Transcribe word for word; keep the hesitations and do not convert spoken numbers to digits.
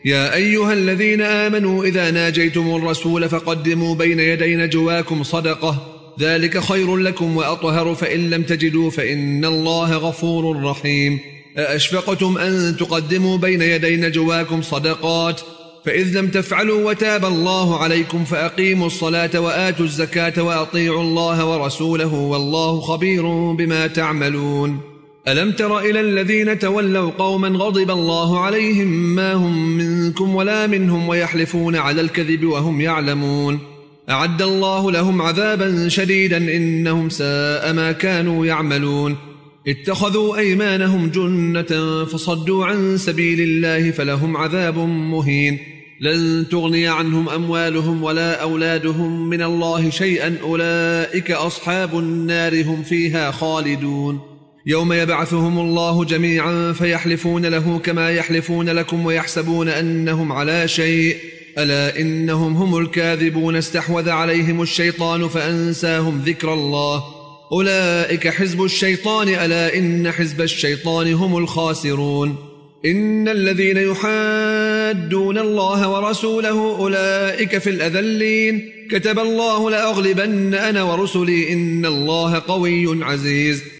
يا أيها الذين آمنوا إذا ناجيتم الرسول فقدموا بين يدي نجواكم صدقة ذلك خير لكم وأطهر فإن لم تجدوا فإن الله غفور رحيم. أأشفقتم أن تقدموا بين يدي نجواكم صدقات فإذ لم تفعلوا وتاب الله عليكم فأقيموا الصلاة وآتوا الزكاة وأطيعوا الله ورسوله والله خبير بما تعملون. ألم تر إلى الذين تولوا قوما غضب الله عليهم ما هم منكم ولا منهم ويحلفون على الكذب وهم يعلمون أعد الله لهم عذابا شديدا إنهم ساء ما كانوا يعملون. اتخذوا أيمانهم جنة فصدوا عن سبيل الله فلهم عذاب مهين لن تغني عنهم أموالهم ولا أولادهم من الله شيئا أولئك أصحاب النار هم فيها خالدون. يوم يبعثهم الله جميعا فيحلفون له كما يحلفون لكم ويحسبون أنهم على شيء ألا إنهم هم الكاذبون استحوذ عليهم الشيطان فأنساهم ذكر الله أولئك حزب الشيطان ألا إن حزب الشيطان هم الخاسرون. إن الذين يحادون الله ورسوله أولئك في الأذلين كتب الله لأغلبن أنا ورسلي إن الله قوي عزيز.